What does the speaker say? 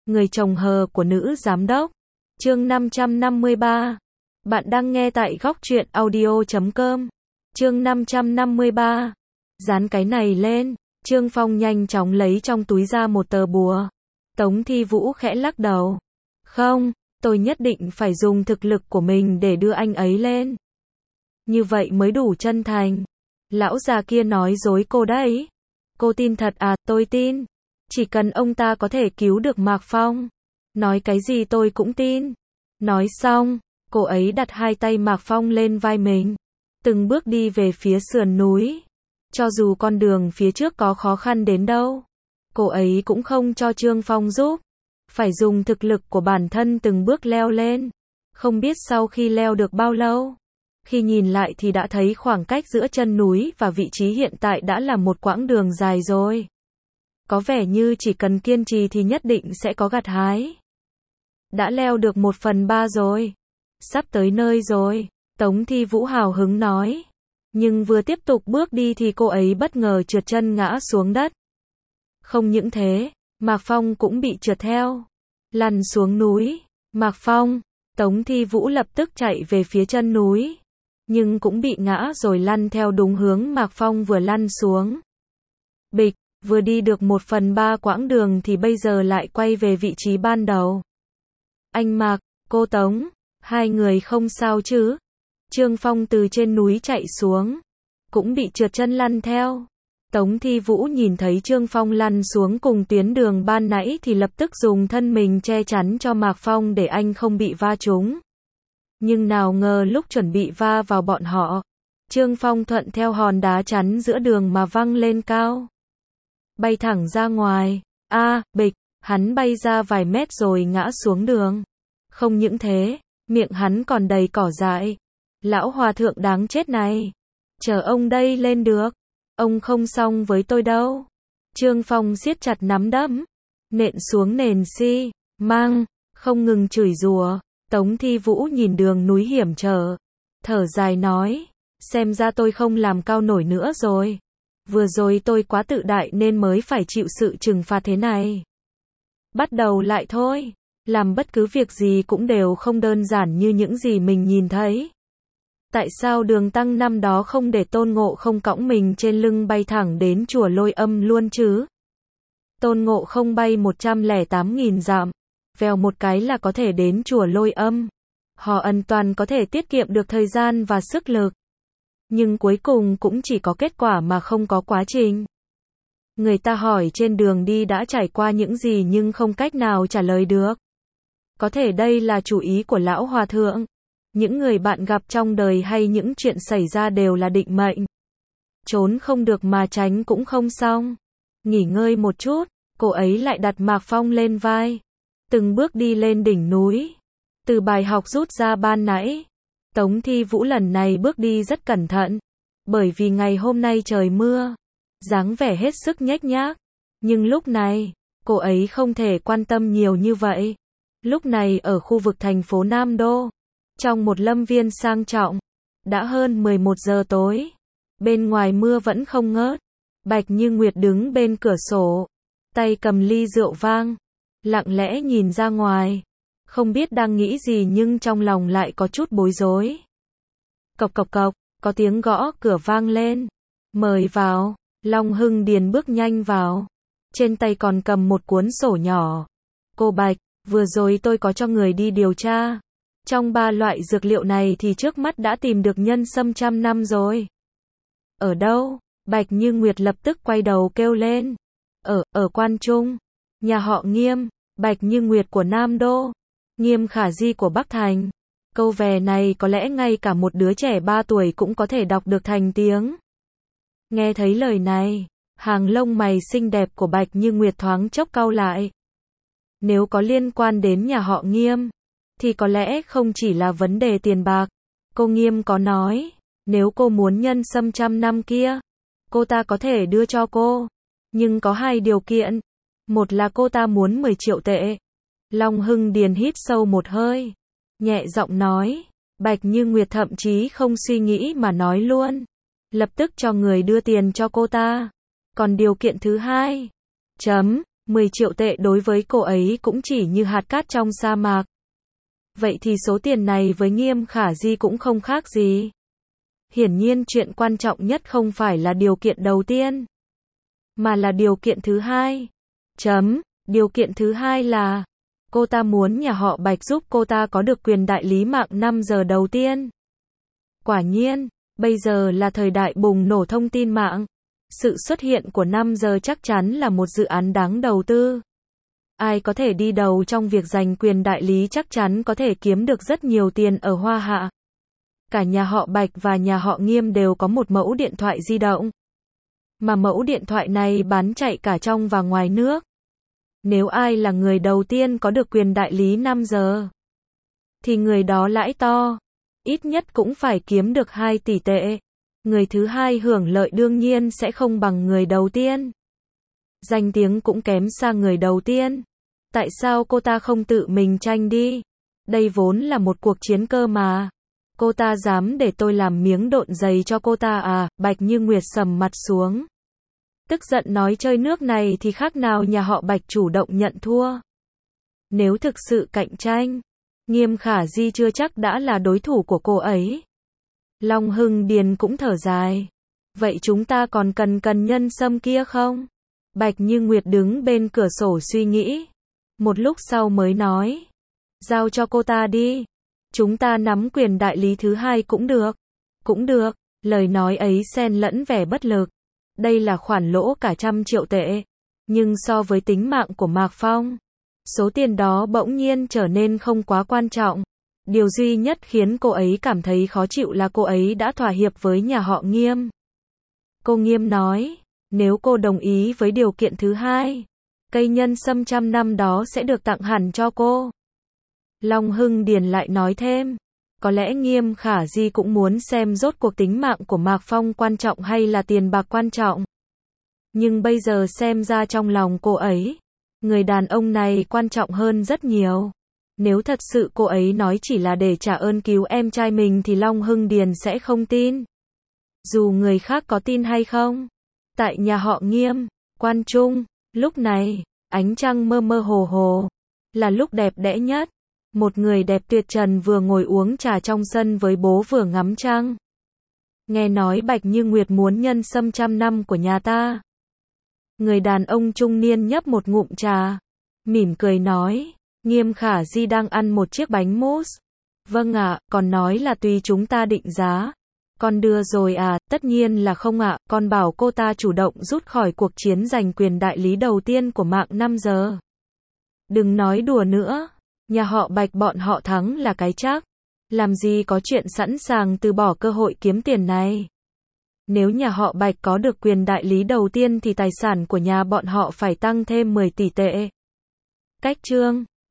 Người chồng hờ của nữ giám đốc. Chương 553. Bạn đang nghe tại góc truyện audio.com. Chương 553. Dán cái này lên. Trương Phong nhanh chóng lấy trong túi ra một tờ bùa. Tống Thi Vũ khẽ lắc đầu. Không, tôi nhất định phải dùng thực lực của mình để đưa anh ấy lên. Như vậy mới đủ chân thành. Lão già kia nói dối cô đấy. Cô tin thật à? Tôi tin. Chỉ cần ông ta có thể cứu được Mạc Phong. Nói cái gì tôi cũng tin. Nói xong, cô ấy đặt hai tay Mạc Phong lên vai mình. Từng bước đi về phía sườn núi. Cho dù con đường phía trước có khó khăn đến đâu, cô ấy cũng không cho Trương Phong giúp. Phải dùng thực lực của bản thân từng bước leo lên. Không biết sau khi leo được bao lâu. Khi nhìn lại thì đã thấy khoảng cách giữa chân núi và vị trí hiện tại đã là một quãng đường dài rồi. Có vẻ như chỉ cần kiên trì thì nhất định sẽ có gặt hái. Đã leo được 1/3 rồi. Sắp tới nơi rồi, Tống Thi Vũ hào hứng nói. Nhưng vừa tiếp tục bước đi thì cô ấy bất ngờ trượt chân ngã xuống đất. Không những thế, Mạc Phong cũng bị trượt theo. Lăn xuống núi. Mạc Phong, Tống Thi Vũ lập tức chạy về phía chân núi. Nhưng cũng bị ngã rồi lăn theo đúng hướng Mạc Phong vừa lăn xuống. Bịch, vừa đi được 1/3 quãng đường thì bây giờ lại quay về vị trí ban đầu. Anh Mạc, cô Tống, hai người không sao chứ? Trương Phong từ trên núi chạy xuống, cũng bị trượt chân lăn theo. Tống Thi Vũ nhìn thấy Trương Phong lăn xuống cùng tuyến đường ban nãy thì lập tức dùng thân mình che chắn cho Mạc Phong để anh không bị va trúng. Nhưng nào ngờ lúc chuẩn bị va vào bọn họ, Trương Phong thuận theo hòn đá chắn giữa đường mà văng lên cao. Bay thẳng ra ngoài. Bịch, hắn bay ra vài mét rồi ngã xuống đường. Không những thế, miệng hắn còn đầy cỏ dại. Lão hòa thượng đáng chết này. Chờ ông đây lên được. Ông không xong với tôi đâu. Trương Phong siết chặt nắm đấm. Nện xuống nền xi măng, không ngừng chửi rủa. Tống Thi Vũ nhìn đường núi hiểm trở. Thở dài nói. Xem ra tôi không làm cao nổi nữa rồi. Vừa rồi tôi quá tự đại nên mới phải chịu sự trừng phạt thế này. Bắt đầu lại thôi. Làm bất cứ việc gì cũng đều không đơn giản như những gì mình nhìn thấy. Tại sao Đường Tăng năm đó không để Tôn Ngộ Không cõng mình trên lưng bay thẳng đến chùa Lôi Âm luôn chứ? Tôn Ngộ Không bay 108.000 dặm, vèo một cái là có thể đến chùa Lôi Âm. Họ hoàn toàn có thể tiết kiệm được thời gian và sức lực. Nhưng cuối cùng cũng chỉ có kết quả mà không có quá trình. Người ta hỏi trên đường đi đã trải qua những gì nhưng không cách nào trả lời được. Có thể đây là chủ ý của lão hòa thượng. Những người bạn gặp trong đời hay những chuyện xảy ra đều là định mệnh. Trốn không được mà tránh cũng không xong. Nghỉ ngơi một chút, cô ấy lại đặt Mạc Phong lên vai. Từng bước đi lên đỉnh núi. Từ bài học rút ra ban nãy, Tống Thi Vũ lần này bước đi rất cẩn thận. Bởi vì ngày hôm nay trời mưa, dáng vẻ hết sức nhếch nhác. Nhưng lúc này, cô ấy không thể quan tâm nhiều như vậy. Lúc này ở khu vực thành phố Nam Đô, trong một lâm viên sang trọng, đã hơn 11 giờ tối. Bên ngoài mưa vẫn không ngớt. Bạch Như Nguyệt đứng bên cửa sổ, tay cầm ly rượu vang, lặng lẽ nhìn ra ngoài. Không biết đang nghĩ gì nhưng trong lòng lại có chút bối rối. Cộc cộc cộc, có tiếng gõ cửa vang lên. Mời vào. Long Hưng Điền bước nhanh vào. Trên tay còn cầm một cuốn sổ nhỏ. Cô Bạch, vừa rồi tôi có cho người đi điều tra. Trong 3 loại dược liệu này thì trước mắt đã tìm được nhân sâm 100 năm rồi. Ở đâu? Bạch Như Nguyệt lập tức quay đầu kêu lên. Ở Quan Trung. Nhà họ Nghiêm. Bạch Như Nguyệt của Nam Đô. Nghiêm Khả Di của Bắc Thành. Câu vè này có lẽ ngay cả một đứa trẻ 3 tuổi cũng có thể đọc được thành tiếng. Nghe thấy lời này, hàng lông mày xinh đẹp của Bạch Như Nguyệt thoáng chốc cau lại. Nếu có liên quan đến nhà họ Nghiêm, thì có lẽ không chỉ là vấn đề tiền bạc. Cô Nghiêm có nói, nếu cô muốn nhân sâm 100 năm kia, cô ta có thể đưa cho cô. Nhưng có 2 điều kiện. Một là cô ta muốn 10 triệu tệ. Long Hưng Điền hít sâu một hơi, nhẹ giọng nói. Bạch Như Nguyệt thậm chí không suy nghĩ mà nói luôn. Lập tức cho người đưa tiền cho cô ta. Còn điều kiện thứ hai. 10 triệu tệ đối với cô ấy cũng chỉ như hạt cát trong sa mạc. Vậy thì số tiền này với Nghiêm Khả Di cũng không khác gì. Hiển nhiên chuyện quan trọng nhất không phải là điều kiện đầu tiên, mà là điều kiện thứ hai. Điều kiện thứ hai là, cô ta muốn nhà họ Bạch giúp cô ta có được quyền đại lý mạng 5 giờ đầu tiên. Quả nhiên, bây giờ là thời đại bùng nổ thông tin mạng. Sự xuất hiện của 5 giờ chắc chắn là một dự án đáng đầu tư. Ai có thể đi đầu trong việc giành quyền đại lý chắc chắn có thể kiếm được rất nhiều tiền ở Hoa Hạ. Cả nhà họ Bạch và nhà họ Nghiêm đều có một mẫu điện thoại di động. Mà mẫu điện thoại này bán chạy cả trong và ngoài nước. Nếu ai là người đầu tiên có được quyền đại lý 5 giờ, thì người đó lãi to. Ít nhất cũng phải kiếm được 2 tỷ tệ. Người thứ hai hưởng lợi đương nhiên sẽ không bằng người đầu tiên. Danh tiếng cũng kém xa người đầu tiên. Tại sao cô ta không tự mình tranh đi? Đây vốn là một cuộc chiến cơ mà. Cô ta dám để tôi làm miếng độn giày cho cô ta à? Bạch Như Nguyệt sầm mặt xuống. Tức giận nói chơi nước này thì khác nào nhà họ Bạch chủ động nhận thua. Nếu thực sự cạnh tranh, Nghiêm Khả Di chưa chắc đã là đối thủ của cô ấy. Long Hưng Điền cũng thở dài. Vậy chúng ta còn cần nhân sâm kia không? Bạch Như Nguyệt đứng bên cửa sổ suy nghĩ. Một lúc sau mới nói. Giao cho cô ta đi. Chúng ta nắm quyền đại lý thứ hai cũng được. Cũng được. Lời nói ấy xen lẫn vẻ bất lực. Đây là khoản lỗ cả 100 triệu tệ. Nhưng so với tính mạng của Mạc Phong, số tiền đó bỗng nhiên trở nên không quá quan trọng. Điều duy nhất khiến cô ấy cảm thấy khó chịu là cô ấy đã thỏa hiệp với nhà họ Nghiêm. Cô Nghiêm nói, nếu cô đồng ý với điều kiện thứ hai, cây nhân sâm 100 năm đó sẽ được tặng hẳn cho cô. Long Hưng Điền lại nói thêm, có lẽ Nghiêm Khả Di cũng muốn xem rốt cuộc tính mạng của Mạc Phong quan trọng hay là tiền bạc quan trọng. Nhưng bây giờ xem ra trong lòng cô ấy, người đàn ông này quan trọng hơn rất nhiều. Nếu thật sự cô ấy nói chỉ là để trả ơn cứu em trai mình thì Long Hưng Điền sẽ không tin. Dù người khác có tin hay không. Tại nhà họ Nghiêm, Quan Trung, lúc này, ánh trăng mơ mơ hồ hồ, là lúc đẹp đẽ nhất. Một người đẹp tuyệt trần vừa ngồi uống trà trong sân với bố vừa ngắm trăng. Nghe nói Bạch Như Nguyệt muốn nhân sâm 100 năm của nhà ta. Người đàn ông trung niên nhấp một ngụm trà, mỉm cười nói, Nghiêm Khả Di đang ăn một chiếc bánh mousse. Vâng ạ, còn nói là tùy chúng ta định giá. Con đưa rồi à? Tất nhiên là không ạ, con bảo cô ta chủ động rút khỏi cuộc chiến giành quyền đại lý đầu tiên của mạng 5 giờ. Đừng nói đùa nữa, nhà họ Bạch bọn họ thắng là cái chắc. Làm gì có chuyện sẵn sàng từ bỏ cơ hội kiếm tiền này. Nếu nhà họ Bạch có được quyền đại lý đầu tiên thì tài sản của nhà bọn họ phải tăng thêm 10 tỷ tệ. Cách chương